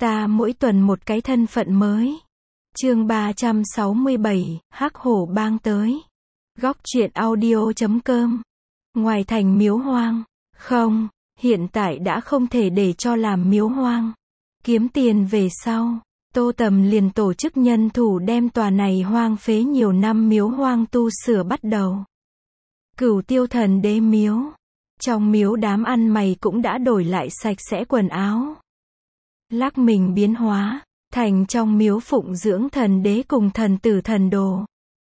Ta mỗi tuần một cái thân phận mới. Chương 367, Hắc Hổ Bang tới. Góc truyện audio.com. Ngoài thành miếu hoang. Không, hiện tại đã không thể để cho làm miếu hoang. Kiếm tiền về sau, Tô Tầm liền tổ chức nhân thủ đem tòa này hoang phế nhiều năm miếu hoang tu sửa bắt đầu. Cửu Tiêu Thần Đế miếu. Trong miếu đám ăn mày cũng đã đổi lại sạch sẽ quần áo. Lắc mình biến hóa, thành trong miếu phụng dưỡng thần đế cùng thần tử thần đồ.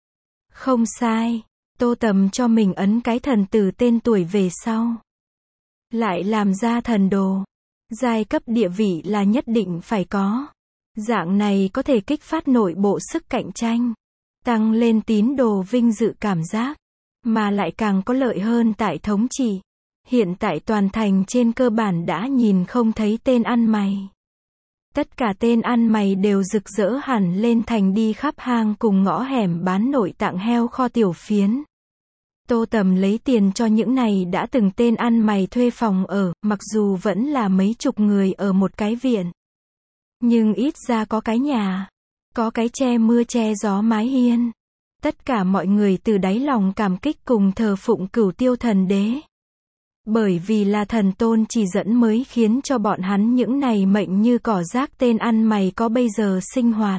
Không sai, Tô Tầm cho mình ấn cái thần tử tên tuổi về sau. Lại làm ra thần đồ. Giai cấp địa vị là nhất định phải có. Dạng này có thể kích phát nội bộ sức cạnh tranh. Tăng lên tín đồ vinh dự cảm giác. Mà lại càng có lợi hơn tại thống trị. Hiện tại toàn thành trên cơ bản đã nhìn không thấy tên ăn mày. Tất cả tên ăn mày đều rực rỡ hẳn lên thành đi khắp hang cùng ngõ hẻm bán nội tạng heo kho tiểu phiến. Tô Tầm lấy tiền cho những này đã từng tên ăn mày thuê phòng ở, mặc dù vẫn là mấy chục người ở một cái viện. Nhưng ít ra có cái nhà, có cái che mưa che gió mái hiên. Tất cả mọi người từ đáy lòng cảm kích cùng thờ phụng Cửu Tiêu Thần Đế. Bởi vì là thần tôn chỉ dẫn mới khiến cho bọn hắn những này mệnh như cỏ rác tên ăn mày có bây giờ sinh hoạt.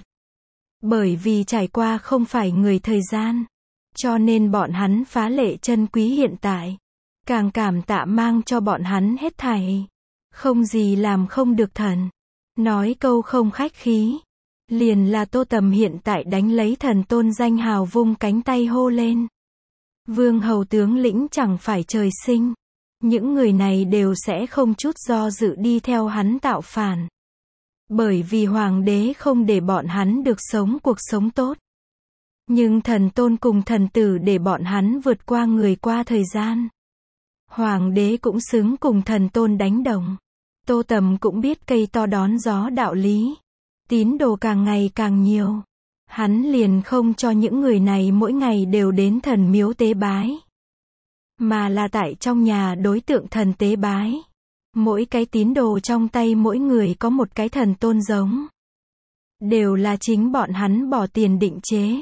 Bởi vì trải qua không phải người thời gian. Cho nên bọn hắn phá lệ chân quý hiện tại. Càng cảm tạ mang cho bọn hắn hết thảy. Không gì làm không được thần. Nói câu không khách khí. Liền là Tô Tầm hiện tại đánh lấy thần tôn danh hào vung cánh tay hô lên. Vương hầu tướng lĩnh chẳng phải trời sinh. Những người này đều sẽ không chút do dự đi theo hắn tạo phản. Bởi vì hoàng đế không để bọn hắn được sống cuộc sống tốt. Nhưng thần tôn cùng thần tử để bọn hắn vượt qua người qua thời gian. Hoàng đế cũng xứng cùng thần tôn đánh đồng. Tô Tầm cũng biết cây to đón gió đạo lý. Tín đồ càng ngày càng nhiều. Hắn liền không cho những người này mỗi ngày đều đến thần miếu tế bái. Mà là tại trong nhà đối tượng thần tế bái. Mỗi cái tín đồ trong tay mỗi người có một cái thần tôn giống. Đều là chính bọn hắn bỏ tiền định chế.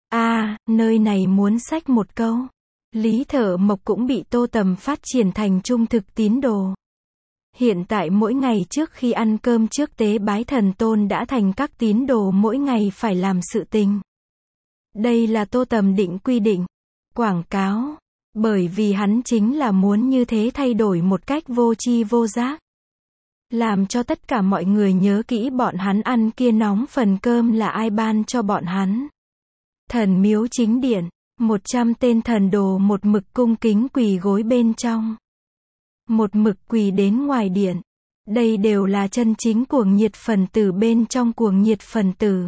Nơi này muốn xách một câu. Lý Thở Mộc cũng bị Tô Tầm phát triển thành trung thực tín đồ. Hiện tại mỗi ngày trước khi ăn cơm trước tế bái thần tôn đã thành các tín đồ mỗi ngày phải làm sự tình. Đây là Tô Tầm định quy định. Quảng cáo. Bởi vì hắn chính là muốn như thế thay đổi một cách vô tri vô giác. Làm cho tất cả mọi người nhớ kỹ bọn hắn ăn kia nóng phần cơm là ai ban cho bọn hắn. Thần miếu chính điện, 100 tên thần đồ một mực cung kính quỳ gối bên trong. Một mực quỳ đến ngoài điện. Đây đều là chân chính cuồng nhiệt phần tử bên trong cuồng nhiệt phần tử.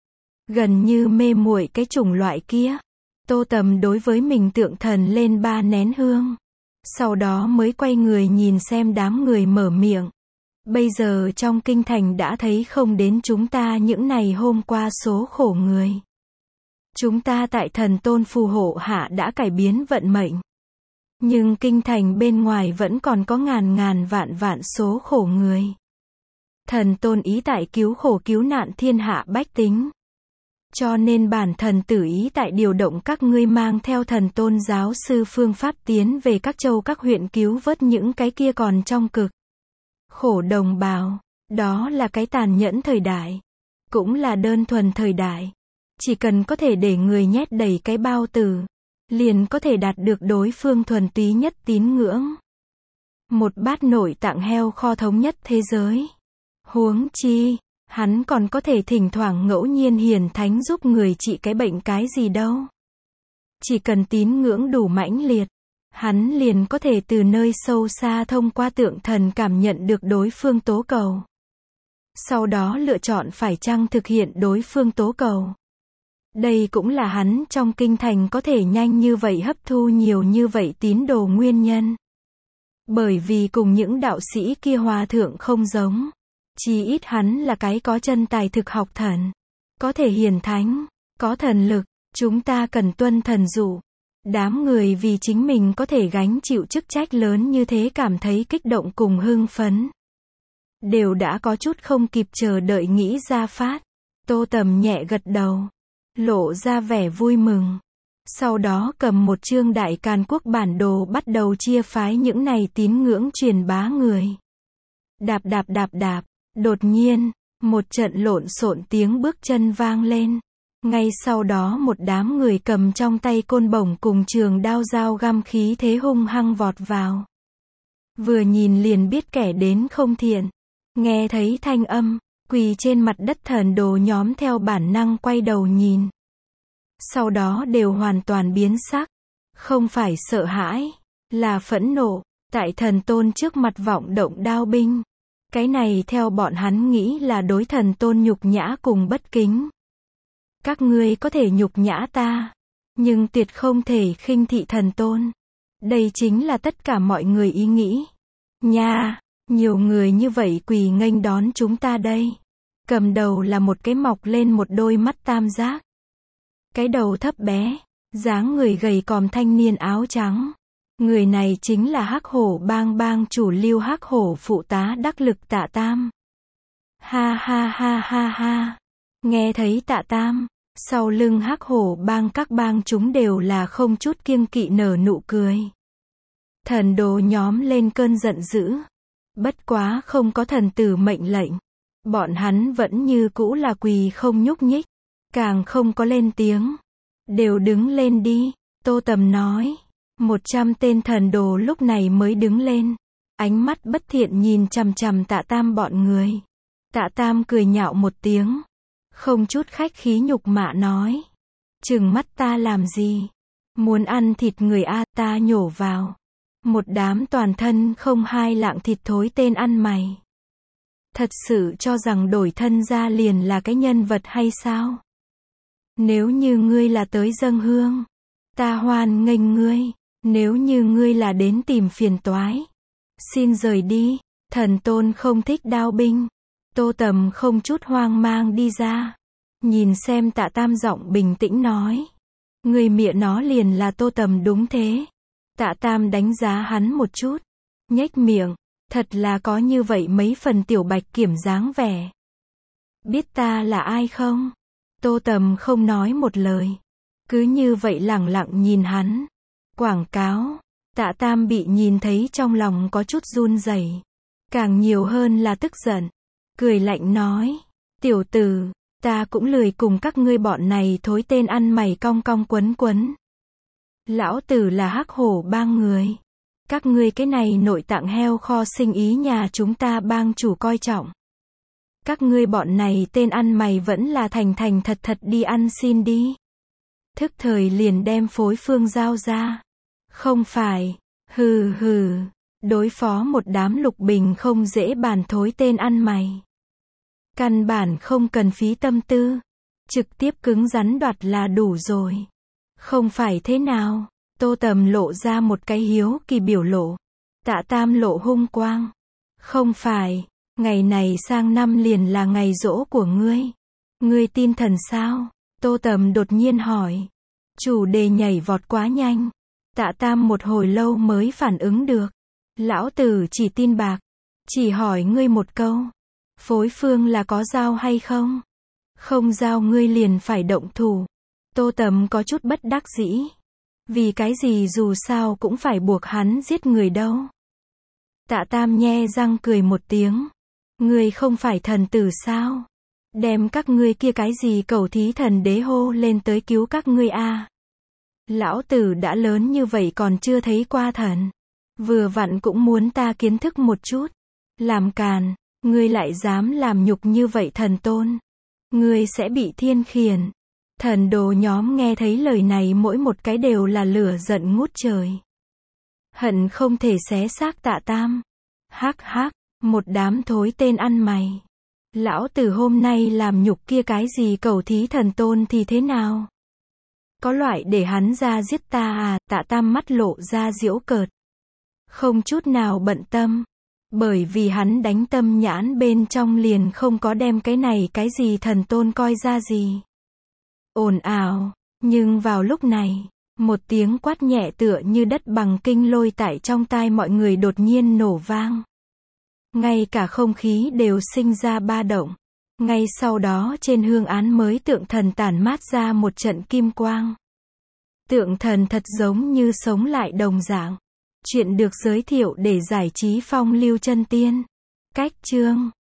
Gần như mê muội cái chủng loại kia. Tô Tầm đối với mình tượng thần lên 3 nén hương. Sau đó mới quay người nhìn xem đám người mở miệng. Bây giờ trong kinh thành đã thấy không đến chúng ta những này hôm qua số khổ người. Chúng ta tại thần tôn phù hộ hạ đã cải biến vận mệnh. Nhưng kinh thành bên ngoài vẫn còn có ngàn vạn số khổ người. Thần tôn ý tại cứu khổ cứu nạn thiên hạ bách tính. Cho nên bản thần tử ý tại điều động các ngươi mang theo thần tôn giáo sư phương pháp tiến về các châu các huyện cứu vớt những cái kia còn trong cực khổ đồng bào. Đó là cái tàn nhẫn thời đại. Cũng là đơn thuần thời đại. Chỉ cần có thể để người nhét đầy cái bao tử, liền có thể đạt được đối phương thuần túy nhất tín ngưỡng. Một bát nội tạng heo kho thống nhất thế giới. Huống chi, hắn còn có thể thỉnh thoảng ngẫu nhiên hiển thánh giúp người trị cái bệnh cái gì đâu. Chỉ cần tín ngưỡng đủ mãnh liệt, hắn liền có thể từ nơi sâu xa thông qua tượng thần cảm nhận được đối phương tố cầu. Sau đó lựa chọn phải chăng thực hiện đối phương tố cầu. Đây cũng là hắn trong kinh thành có thể nhanh như vậy hấp thu nhiều như vậy tín đồ nguyên nhân. Bởi vì cùng những đạo sĩ kia hòa thượng không giống. Chí ít hắn là cái có chân tài thực học thần. Có thể hiển thánh, có thần lực, chúng ta cần tuân thần dụ. Đám người vì chính mình có thể gánh chịu chức trách lớn như thế cảm thấy kích động cùng hưng phấn. đều đã có chút không kịp chờ đợi nghĩ ra phát. Tô Tầm nhẹ gật đầu, lộ ra vẻ vui mừng. Sau đó cầm một chương Đại Càn Quốc bản đồ bắt đầu chia phái những này tín ngưỡng truyền bá người. Đạp đạp đạp đạp, đột nhiên, một trận lộn xộn tiếng bước chân vang lên. Ngay sau đó một đám người cầm trong tay côn bổng cùng trường đao dao găm khí thế hung hăng vọt vào. Vừa nhìn liền biết kẻ đến không thiện. Nghe thấy thanh âm, quỳ trên mặt đất thần đồ nhóm theo bản năng quay đầu nhìn. Sau đó đều hoàn toàn biến sắc. Không phải sợ hãi, là phẫn nộ, tại thần tôn trước mặt vọng động đao binh. Cái này theo bọn hắn nghĩ là đối thần tôn nhục nhã cùng bất kính. Các ngươi có thể nhục nhã ta, nhưng tuyệt không thể khinh thị thần tôn. Đây chính là tất cả mọi người ý nghĩ. Nha, nhiều người như vậy quỳ nghênh đón chúng ta đây. Cầm đầu là một cái mọc lên một đôi mắt tam giác. Cái đầu thấp bé, dáng người gầy còm thanh niên áo trắng. Người này chính là Hắc Hổ bang bang chủ Lưu Hắc Hổ phụ tá đắc lực Tạ Tam. Ha ha ha ha ha. Nghe thấy Tạ Tam, sau lưng Hắc Hổ bang các bang chúng đều là không chút kiêng kỵ nở nụ cười. Thần đồ nhóm lên cơn giận dữ. Bất quá không có thần tử mệnh lệnh. Bọn hắn vẫn như cũ là quỳ không nhúc nhích. Càng không có lên tiếng. Đều đứng lên đi, Tô Tầm nói. 100 tên thần đồ lúc này mới đứng lên. Ánh mắt bất thiện nhìn chằm chằm Tạ Tam bọn người. Tạ Tam cười nhạo một tiếng. Không chút khách khí nhục mạ nói. Trừng mắt ta làm gì? Muốn ăn thịt người a, ta nhổ vào. Một đám toàn thân không hai lạng thịt thối tên ăn mày. Thật sự cho rằng đổi thân ra liền là cái nhân vật hay sao? Nếu như ngươi là tới dâng hương, ta hoan nghênh ngươi. Nếu như ngươi là đến tìm phiền toái, xin rời đi. Thần tôn không thích đao binh. Tô Tầm không chút hoang mang đi ra. Nhìn xem Tạ Tam giọng bình tĩnh nói. Người mịa nó liền là Tô Tầm đúng thế. Tạ Tam đánh giá hắn một chút. Nhếch miệng. Thật là có như vậy mấy phần tiểu bạch kiểm dáng vẻ. Biết ta là ai không? Tô Tầm không nói một lời. Cứ như vậy lẳng lặng nhìn hắn. Quảng cáo. Tạ Tam bị nhìn thấy trong lòng có chút run rẩy. Càng nhiều hơn là tức giận. Cười lạnh nói. Tiểu tử, ta cũng lười cùng các ngươi bọn này thối tên ăn mày cong cong quấn quấn. Lão tử là Hắc Hổ bang người. Các ngươi cái này nội tạng heo kho sinh ý nhà chúng ta bang chủ coi trọng. Các ngươi bọn này tên ăn mày vẫn là thành thành thật thật đi ăn xin đi. Thức thời liền đem phối phương giao ra. Không phải, hừ hừ, đối phó một đám lục bình không dễ bàn thối tên ăn mày. Căn bản không cần phí tâm tư. Trực tiếp cứng rắn đoạt là đủ rồi. Không phải thế nào? Tô Tầm lộ ra một cái hiếu kỳ biểu lộ. Tạ Tam lộ hung quang. Không phải, ngày này sang năm liền là ngày giỗ của ngươi. Ngươi tin thần sao? Tô Tầm đột nhiên hỏi. Chủ đề nhảy vọt quá nhanh. Tạ Tam một hồi lâu mới phản ứng được. Lão tử chỉ tin bạc. Chỉ hỏi ngươi một câu. Phối phương là có giao hay không? Không giao ngươi liền phải động thủ. Tô Tầm có chút bất đắc dĩ. Vì cái gì dù sao cũng phải buộc hắn giết người đâu. Tạ Tam nhe răng cười một tiếng. Ngươi không phải thần tử sao? Đem các ngươi kia cái gì cẩu thí thần đế hô lên tới cứu các ngươi a. Lão tử đã lớn như vậy còn chưa thấy qua thần. Vừa vặn cũng muốn ta kiến thức một chút. Làm càn, ngươi lại dám làm nhục như vậy thần tôn. Ngươi sẽ bị thiên khiển. Thần đồ nhóm nghe thấy lời này mỗi một cái đều là lửa giận ngút trời. Hận không thể xé xác Tạ Tam. Hắc hắc, một đám thối tên ăn mày. Lão tử hôm nay làm nhục kia cái gì cầu thí thần tôn thì thế nào? Có loại để hắn ra giết ta à? Tạ Tam mắt lộ ra giễu cợt. Không chút nào bận tâm. Bởi vì hắn đánh tâm nhãn bên trong liền không có đem cái này cái gì thần tôn coi ra gì. Ồn ào, nhưng vào lúc này, một tiếng quát nhẹ tựa như đất bằng kinh lôi tại trong tai mọi người đột nhiên nổ vang. ngay cả không khí đều sinh ra ba động. Ngay sau đó trên hương án mới tượng thần tản mát ra một trận kim quang. Tượng thần thật giống như sống lại đồng dạng. Chuyện được giới thiệu để giải trí phong lưu chân tiên. Cách chương